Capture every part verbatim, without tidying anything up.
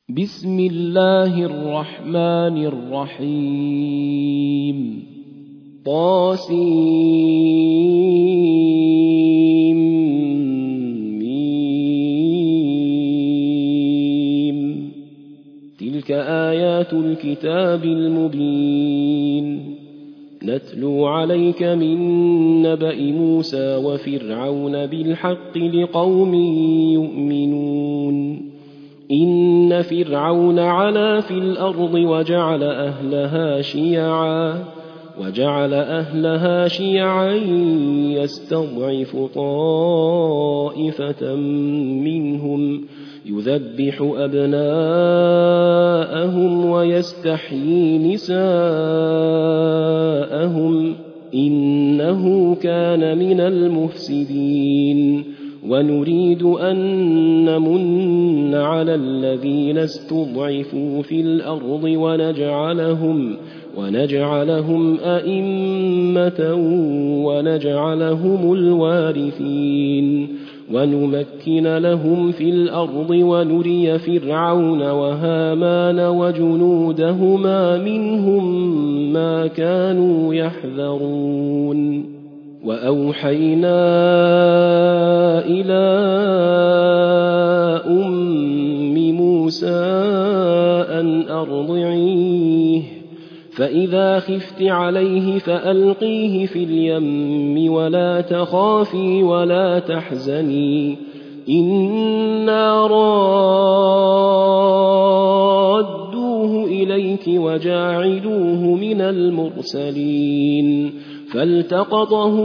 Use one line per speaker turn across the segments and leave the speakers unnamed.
بسم الله الرحمن الرحيم طاسيم ميم تلك آيات الكتاب المبين نتلو عليك من نبأ موسى وفرعون بالحق لقوم يؤمنون إن فرعون علا في الأرض وجعل أهلها شيعا وجعل أهلها شيعا يستضعف طائفة منهم يذبح أبناءهم ويستحيي نساءهم إنه كان من المفسدين ونريد أن نمن على الذين استضعفوا في الأرض ونجعلهم, ونجعلهم أئمة ونجعلهم الوارثين ونمكن لهم في الأرض ونري فرعون وهامان وجنودهما منهم ما كانوا يحذرون وأوحينا إلى أم موسى أن أرضعيه فإذا خفت عليه فألقيه في اليم ولا تخافي ولا تحزني إنا رادوه إليك وجاعلوه من المرسلين فالتقطه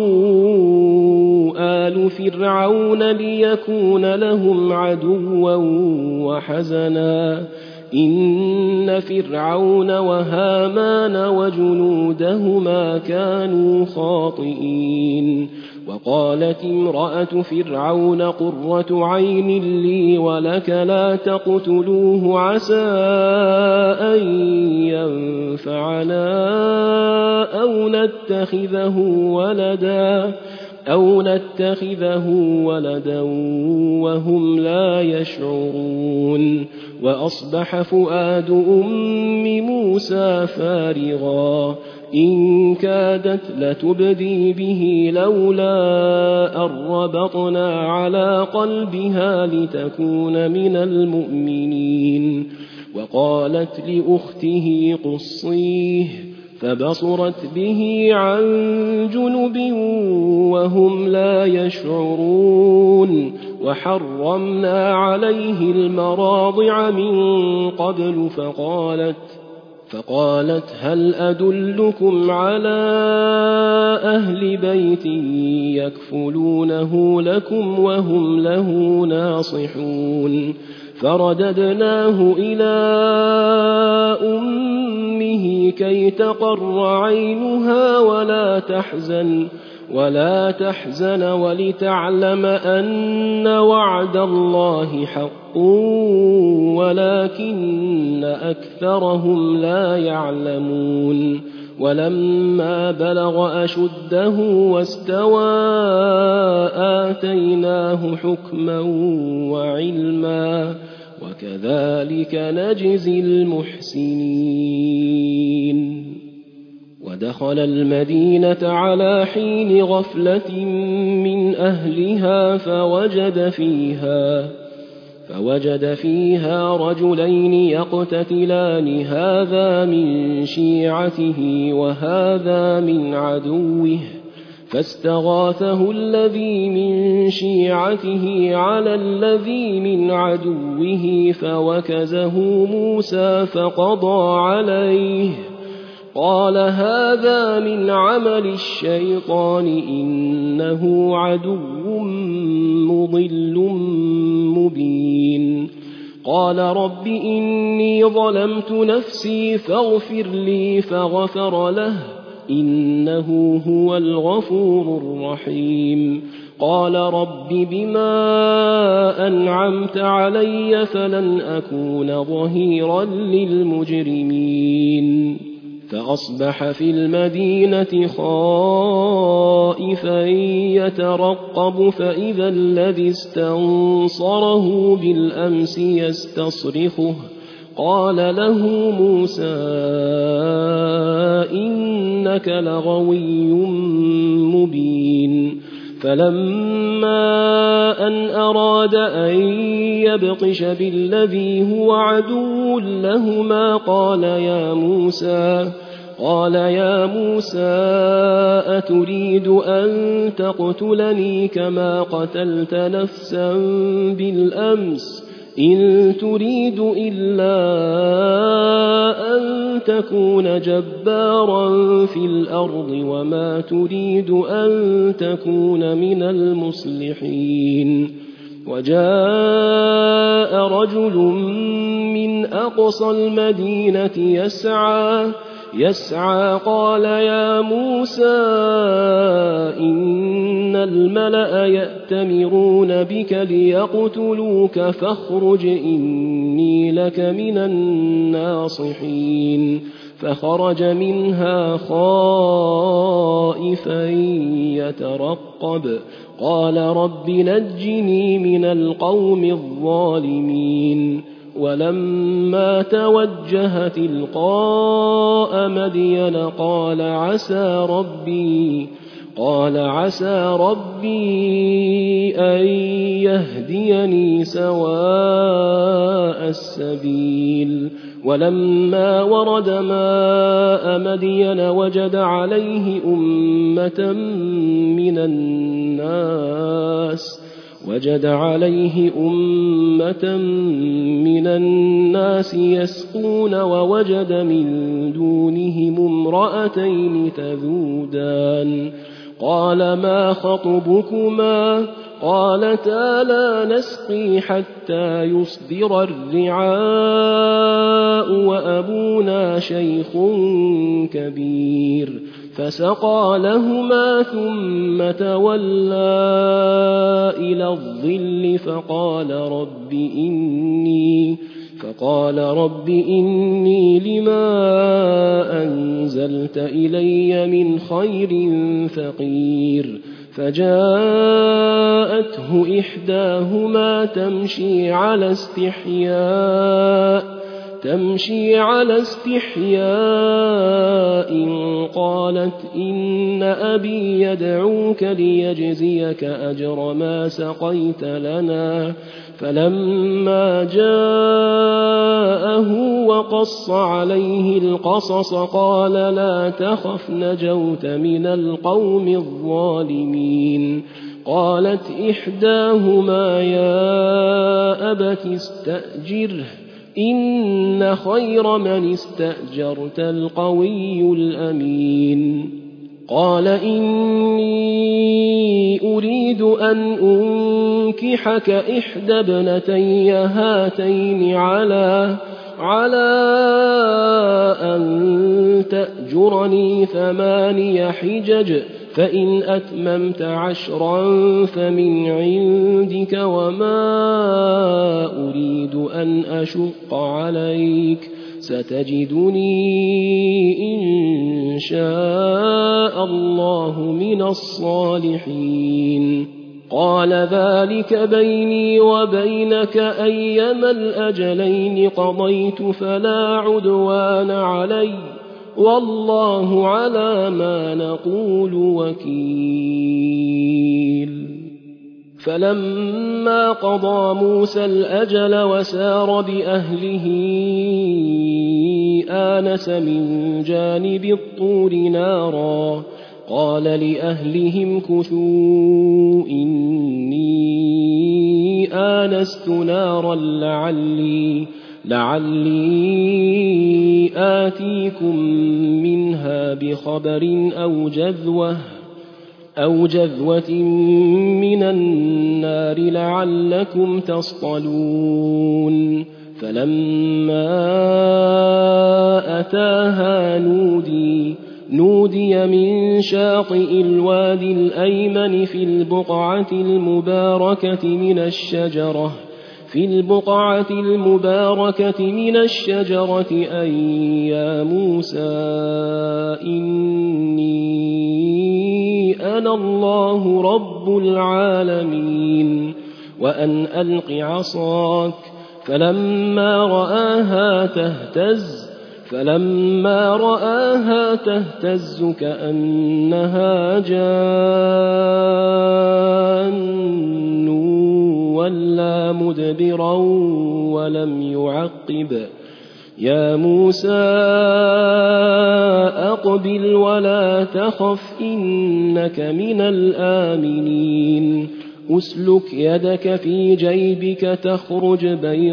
آل فرعون ليكون لهم عدوا وحزنا إن فرعون وهامان وجنودهما كانوا خاطئين وقالت امرأة فرعون قرة عين لي ولك لا تقتلوه عسى أن ينفعنا أو نتخذه ولدا أو نتخذه ولدا وهم لا يشعرون وأصبح فؤاد أم موسى فارغا إن كادت لتبدي به لولا أن ربطنا على قلبها لتكون من المؤمنين وقالت لأخته قصيه فبصرت به عن جنب وهم لا يشعرون وحرمنا عليه المراضع من قبل فقالت فقالت هل أدلكم على أهل بيت يكفلونه لكم وهم له ناصحون فرددناه إلى أمه كي تقر عينها ولا تحزن ولا تحزن ولتعلم أن وعد الله حق ولكن أكثرهم لا يعلمون ولما بلغ أشده واستوى آتيناه حكما وعلما وكذلك نجزي المحسنين ودخل المدينة على حين غفلة من أهلها فوجد فيها فوجد فيها رجلين يقتتلان هذا من شيعته وهذا من عدوه فاستغاثه الذي من شيعته على الذي من عدوه فوكزه موسى فقضى عليه قال هذا من عمل الشيطان إنه عدو مضل مبين قال رب إني ظلمت نفسي فاغفر لي فغفر له إنه هو الغفور الرحيم قال رب بما أنعمت علي فلن أكون ظهيرا للمجرمين فأصبح في المدينة خائفا يترقب فإذا الذي استنصره بالأمس يستصرخه قال له موسى إنك لغوي مبين فلما أن أراد أن يبطش بالذي هو عدو لهما قال يا موسى قال يا موسى أتريد أن تقتلني كما قتلت نفسا بالأمس إن تريد إلا أن تكون جبارا في الأرض وما تريد أن تكون من المصلحين وجاء رجل من أقصى المدينة يسعى يسعى قال يا موسى إن الملأ يأتمرون بك ليقتلوك فاخرج إني لك من الناصحين فخرج منها خائفا يترقب قال رب نجني من القوم الظالمين ولما توجه تلقاء مدين قال عسى ربي قال عسى ربي أن يهديني سواء السبيل ولما ورد ماء مدين وجد عليه أمة من الناس وجد عليه أمة من الناس يسقون ووجد من دونهم امرأتين تذودان قال ما خطبكما قالتا لا نسقي حتى يصدر الرعاء وأبونا شيخ كبير فسقى لهما ثم تولى إلى الظل فقال رب إني فقال رب إني لما أنزلت إلي من خير فقير فجاءته إحداهما تمشي على استحياء تمشي على استحياء قالت إن أبي يدعوك ليجزيك أجر ما سقيت لنا فلما جاءه وقص عليه القصص قال لا تخف نجوت من القوم الظالمين قالت إحداهما يا أبت استأجره إن خير من استأجرت القوي الأمين قال إني أريد أن أنكحك إحدى ابنتي هاتين على على أن تأجرني ثماني حجج فإن أتممت عشرا فمن عندك وما أريد أن أشق عليك ستجدني إن شاء الله من الصالحين قال ذلك بيني وبينك أيما الأجلين قضيت فلا عدوان علي والله على ما نقول وكيل فلما قضى موسى الأجل وسار بأهله آنس من جانب الطور نارا قال لأهلهم كثوا إني آنست نارا لعلي لعلي آتيكم منها بخبر أو جذوة أو جذوة من النار لعلكم تصطلون فلما أتاها نودي نودي من شاطئ الوادي الأيمن في البقعة المباركة من الشجرة في البقعة المباركة من الشجرة أن يا موسى إني أنا الله رب العالمين وأن ألق عصاك فلما رآها تهتز فلما رآها تهتز كأنها جان ولا مدبرا ولم يعقب يا موسى أقبل ولا تخف إنك من الآمنين أسلك يدك في جيبك تخرج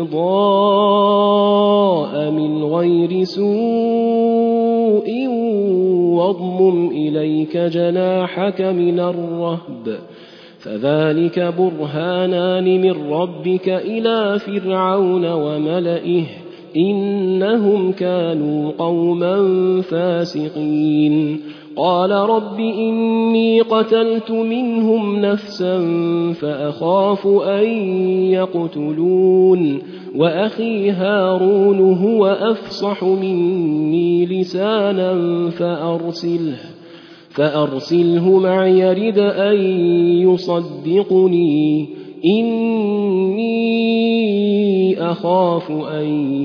بيضاء من غير سوء واضمم إليك جناحك من الرهب فذلك برهانان من ربك إلى فرعون وملئه إنهم كانوا قوما فاسقين قال رب إني قتلت منهم نفسا فأخاف أن يقتلون وأخي هارون هو أفصح مني لسانا فأرسله فأرسله معي يرد أن يصدقني إني أخاف أن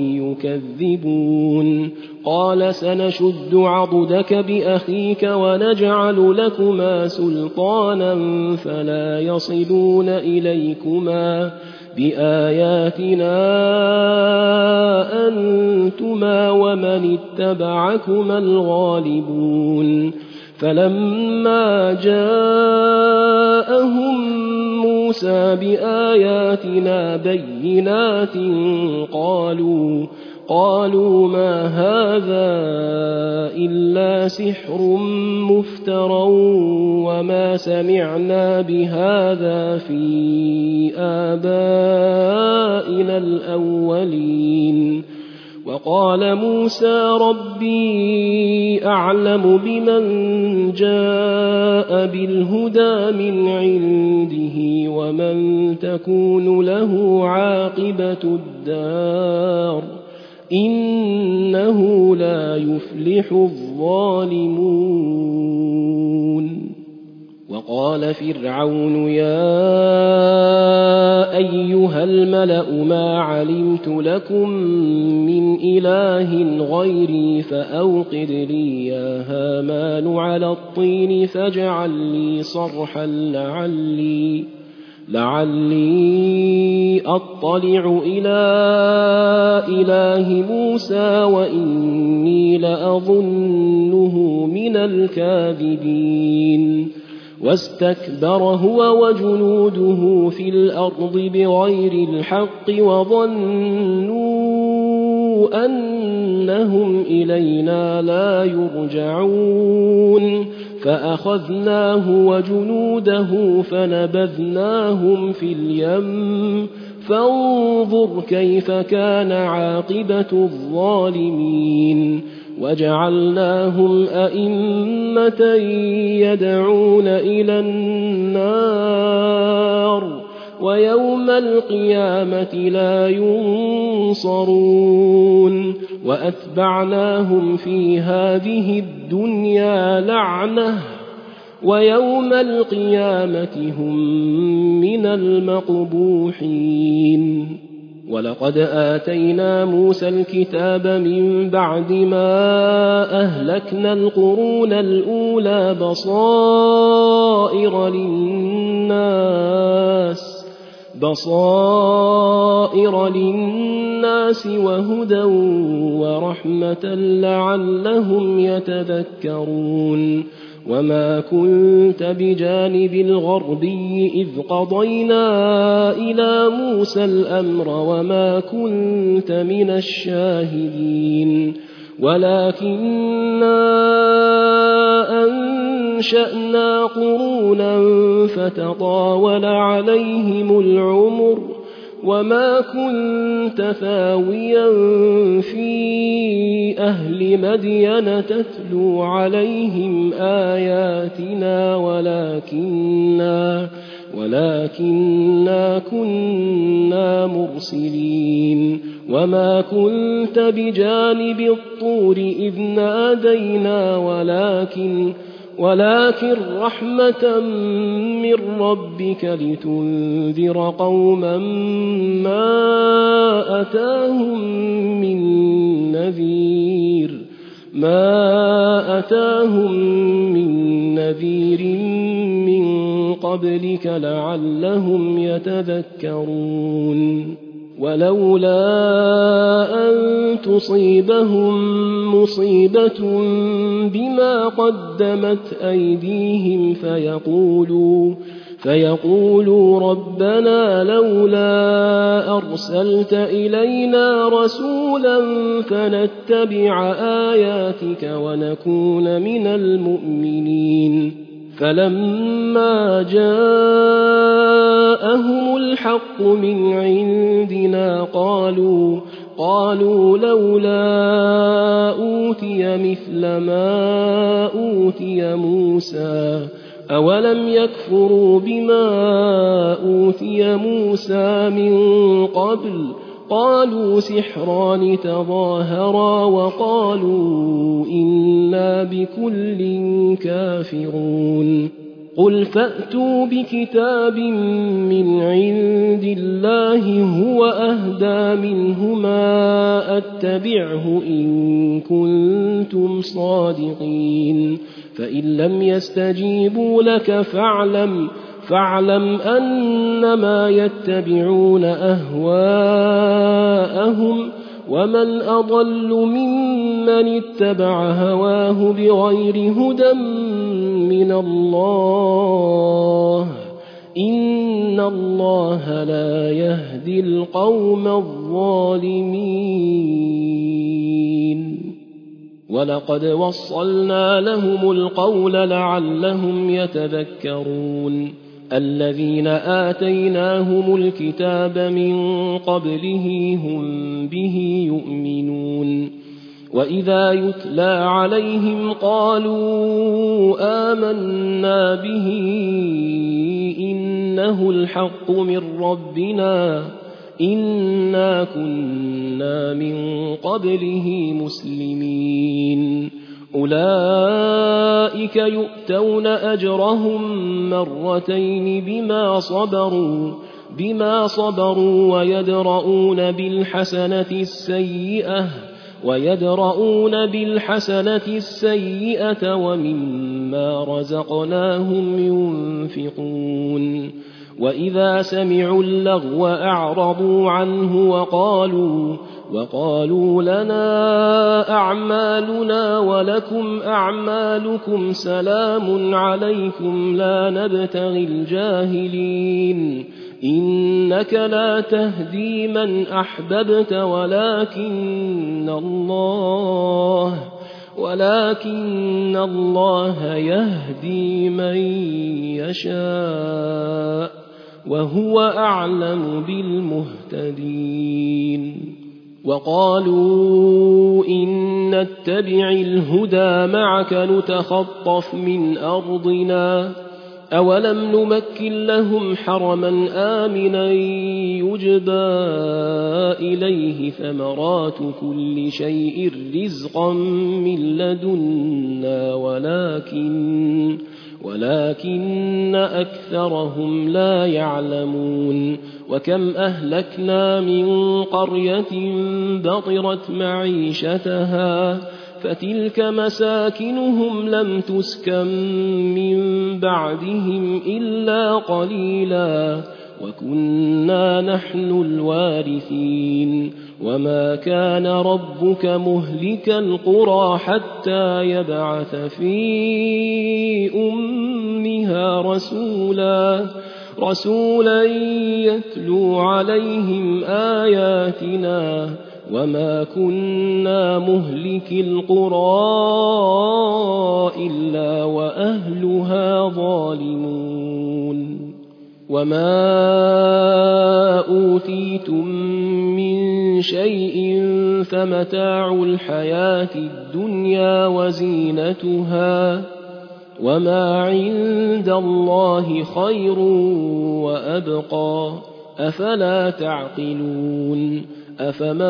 يكذبون قال سنشد عضدك بأخيك ونجعل لكما سلطانا فلا يصلون إليكما بآياتنا أنتما ومن اتبعكما الغالبون فلما جاءهم موسى بآياتنا بينات قالوا قالوا ما هذا إلا سحر مفترى وما سمعنا بهذا في آبائنا الأولين وقال موسى ربي أعلم بمن جاء بالهدى من عنده ومن تكون له عاقبة الدار إنه لا يفلح الظالمون وقال فرعون يا أيها الملأ ما علمت لكم من إله غيري فأوقد لي يا هامان على الطين فاجعل لي صرحا لعلي لعلي أطلع إلى إله موسى وإني لأظنه من الكاذبين واستكبر هو وجنوده في الأرض بغير الحق وظنوا أنهم إلينا لا يرجعون فأخذناه وجنوده فنبذناهم في اليم فانظر كيف كان عاقبة الظالمين وجعلناهم أئمة يدعون إلى النار ويوم القيامة لا ينصرون وأتبعناهم في هذه الدنيا لعنة ويوم القيامة هم من المقبوحين ولقد آتينا موسى الكتاب من بعد ما أهلكنا القرون الأولى بصائر للناس بصائر للناس وهدى ورحمة لعلهم يتذكرون وما كنت بجانب الغربي إذ قضينا إلى موسى الأمر وما كنت من الشاهدين ولكننا أنشأنا قرونا فتطاول عليهم العمر وما كنت ثاويا في أهل مدين تتلو عليهم آياتنا ولكننا, ولكننا كنا مرسلين وما كنت بجانب الطور إذ نادينا ولكن ولكن رحمة من ربك لتنذر قوما ما أتاهم من نذير ما أتاهم من نذير من قبلك لعلهم يتذكرون ولولا أن تصيبهم مصيبة بما قدمت أيديهم فيقولوا فيقولوا ربنا لولا أرسلت إلينا رسولا فنتبع آياتك ونكون من المؤمنين فلما جاءهم الحق من عندنا قالوا قالوا لولا أوتي مثل ما أوتي موسى أولم يكفروا بما أوتي موسى من قبل قالوا سحران تظاهرا وقالوا إنا بكل كافرون قل فأتوا بكتاب من عند الله هو أهدى منهما أتبعه إن كنتم صادقين فإن لم يستجيبوا لك فاعلم فاعلم أنما يتبعون أهواءهم ومن أضل ممن اتبع هواه بغير هدى من الله إن الله لا يهدي القوم الظالمين ولقد وصلنا لهم القول لعلهم يتذكرون الذين آتيناهم الكتاب من قبله هم به يؤمنون وإذا يتلى عليهم قالوا آمنا به إنه الحق من ربنا إنا كنا من قبله مسلمين أولئك يؤتون أجرهم مرتين بما صبروا بما صبروا ويدرؤون بالحسنة السيئة ويدرؤون بالحسنة السيئة ومما رزقناهم ينفقون وإذا سمعوا اللغو أعرضوا عنه وقالوا وقالوا لنا أعمالنا ولكم أعمالكم سلام عليكم لا نبتغي الجاهلين إنك لا تهدي من أحببت ولكن الله ولكن الله يهدي من يشاء وهو أعلم بالمهتدين وقالوا إن نتبع الهدى معك نتخطف من أرضنا أولم نمكن لهم حرما آمنا يجبى إليه ثمرات كل شيء رزقا من لدنا ولكن ولكن أكثرهم لا يعلمون وكم أهلكنا من قرية بطرت معيشتها فتلك مساكنهم لم تسكن من بعدهم إلا قليلا وكنا نحن الوارثين وما كان ربك مهلك القرى حتى يبعث في أمها رسولا رسولا يتلو عليهم آياتنا وما كنا مهلك القرى إلا وأهلها ظالمون وما أوتيتم من شيء فمتاع الحياة الدنيا وزينتها وما عند الله خير وأبقى أفلا تعقلون أفمن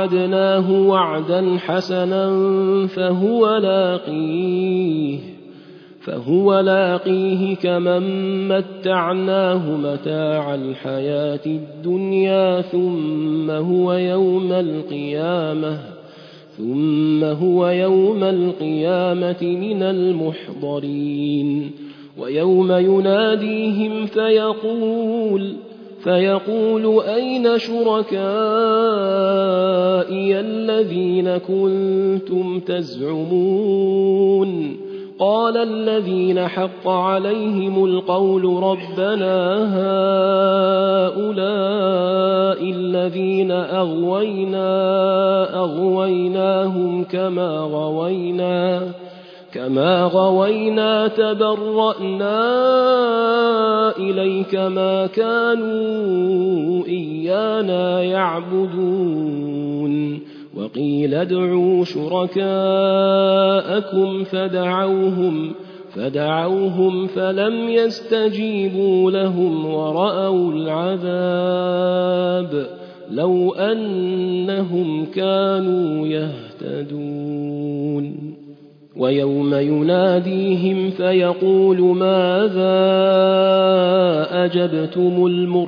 وعدناه وعدا حسنا فهو لاقيه فهو لاقيه كمن متعناه متاع الحياة الدنيا ثم هو يوم القيامة ثم هو يوم القيامة من المحضرين ويوم يناديهم فيقول فيقول أين شركائي الذين كنتم تزعمون قال الذين حق عليهم القول ربنا هؤلاء الذين أغوينا أغويناهم كما غوينا كما غوينا تبرأنا إليك ما كانوا إيانا يعبدون وقيل ادعوا شركاءكم فدعوهم فدعوهم فلم يستجيبوا لهم ورأوا العذاب لو أنهم كانوا يهتدون ويوم يناديهم فيقول ماذا أجبتم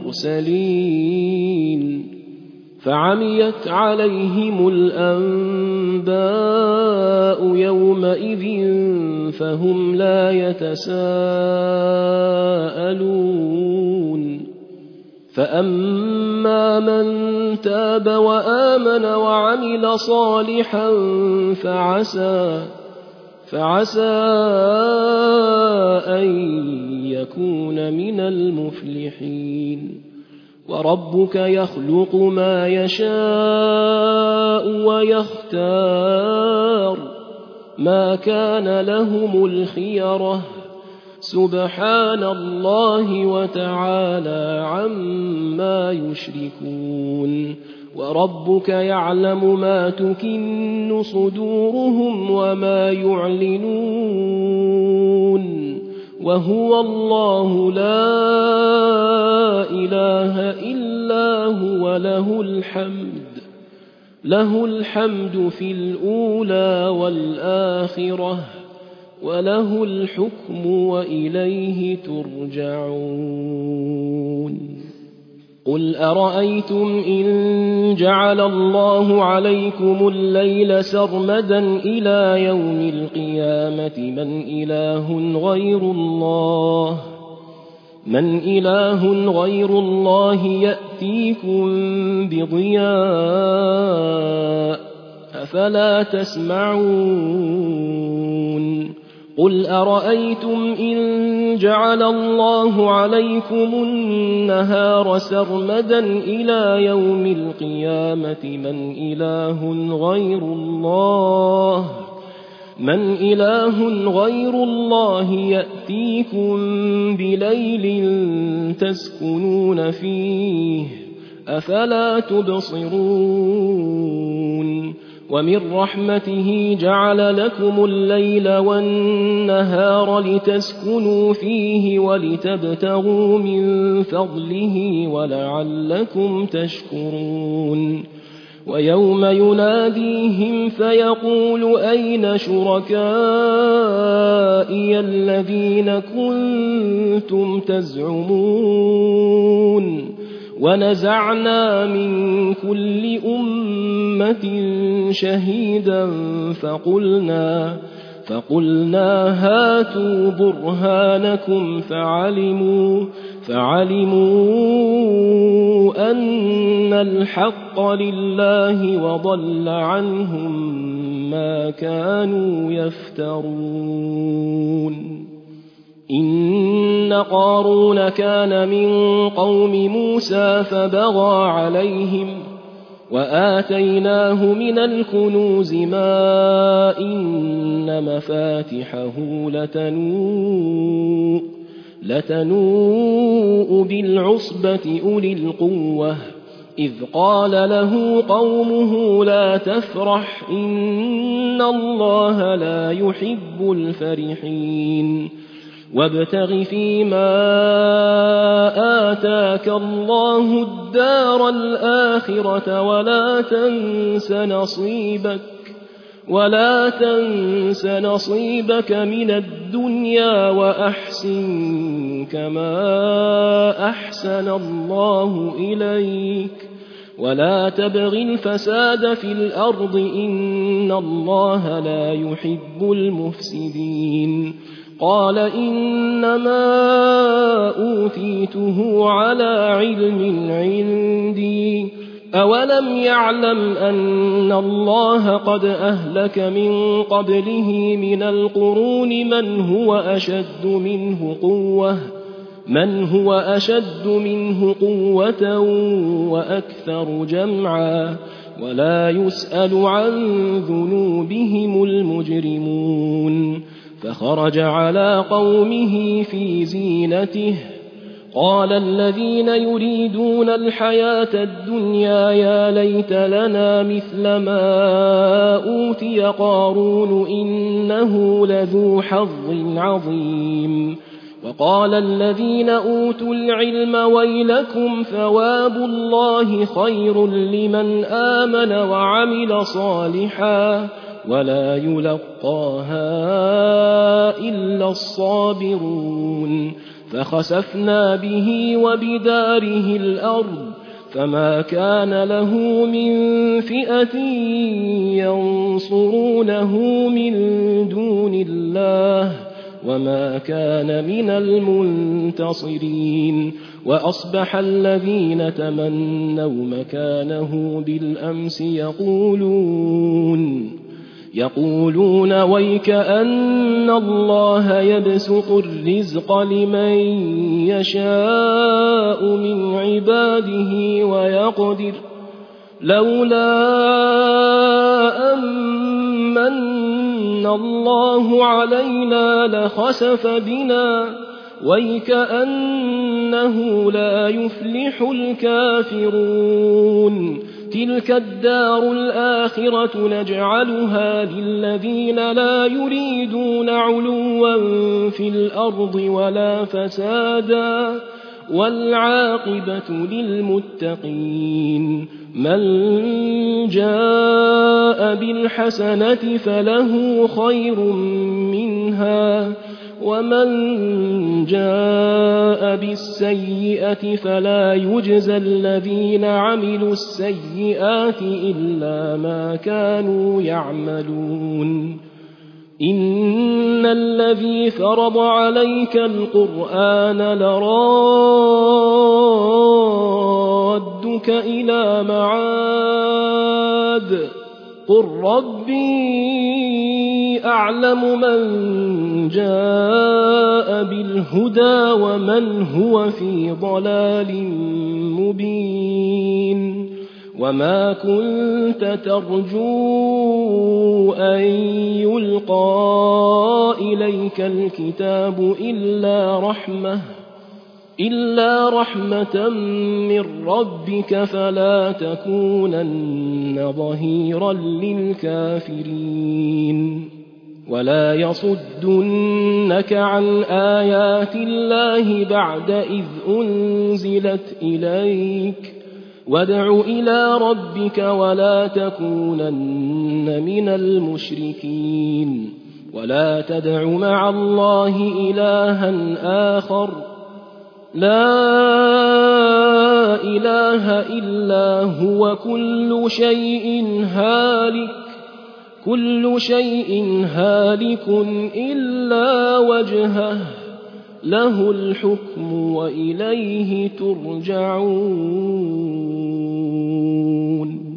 المرسلين فعميت عليهم الأنباء يومئذ فهم لا يتساءلون فأما من تاب وآمن وعمل صالحا فعسى فعسى أن يكون من المفلحين وربك يخلق ما يشاء ويختار ما كان لهم الخيرة سبحان الله وتعالى عما يشركون وربك يعلم ما تكن صدورهم وما يعلنون وهو الله لا إله إلا هو له الحمد له الحمد في الأولى والآخرة وله الحكم وإليه ترجعون قل أرأيتم إن جعل الله عليكم الليل سرمدا إلى يوم القيامة من إله غير الله من إله غير الله يأتيكم بضياء أفلا تسمعون قل أرأيتم إن جعل الله عليكم النهار سرمدا إلى يوم القيامة من إله غير الله من إله غير الله يأتيكم بليل تسكنون فيه أفلا تبصرون ومن رحمته جعل لكم الليل والنهار لتسكنوا فيه ولتبتغوا من فضله ولعلكم تشكرون ويوم يناديهم فيقول أين شركائي الذين كنتم تزعمون ونزعنا من كل أمة شهيدا فقلنا فقلنا هاتوا برهانكم فعلموا فعلموا أن الحق لله وضل عنهم ما كانوا يفترون إن قارون كان من قوم موسى فبغى عليهم وآتيناه من الكنوز ما إن مفاتحه لتنوء لتنوء بالعصبة أولي القوة إذ قال له قومه لا تفرح إن الله لا يحب الفرحين وابتغ فيما آتاك الله الدار الآخرة ولا تنس نصيبك ولا تنس نصيبك من الدنيا وأحسن كما أحسن الله إليك ولا تبغ الفساد في الأرض إن الله لا يحب المفسدين قال إنما أوتيته على علم عندي أولم يعلم أن الله قد أهلك من قبله من القرون من هو أشد منه قوة من هو أشد منه قوة وأكثر جمعا ولا يسأل عن ذنوبهم المجرمون فخرج على قومه في زينته قال الذين يريدون الحياة الدنيا يا ليت لنا مثل ما أوتي قارون إنه لذو حظ عظيم وقال الذين أوتوا العلم ويلكم ثواب الله خير لمن آمن وعمل صالحا ولا يلقاها إلا الصابرون فخسفنا به وبداره الأرض فما كان له من فئة ينصرونه من دون الله وما كان من المنتصرين وأصبح الذين تمنوا مكانه بالأمس يقولون يقولون ويكأن الله يبسط الرزق لمن يشاء من عباده ويقدر لولا أمن الله علينا لخسف بنا ويكأنه لا يفلح الكافرون تلك الدار الآخرة نجعلها للذين لا يريدون علوا في الأرض ولا فسادا والعاقبة للمتقين من جاء بالحسنة فله خير منها ومن جاء بالسيئة فلا يجزى الذين عملوا السيئات إلا ما كانوا يعملون إن الذي فرض عليك القرآن لرادك إلى معاد قل ربي أعلم من جاء بالهدى ومن هو في ضلال مبين وما كنت ترجو أن يلقى إليك الكتاب إلا رحمة إلا رحمة من ربك فلا تكونن ظهيرا للكافرين ولا يصدنك عن آيات الله بعد إذ أنزلت إليك وادع إلى ربك ولا تكونن من المشركين ولا تدع مع الله إلها آخر لا إله إلا هو كل شيء هالك كل شيء هالك إلا وجهه له الحكم وإليه ترجعون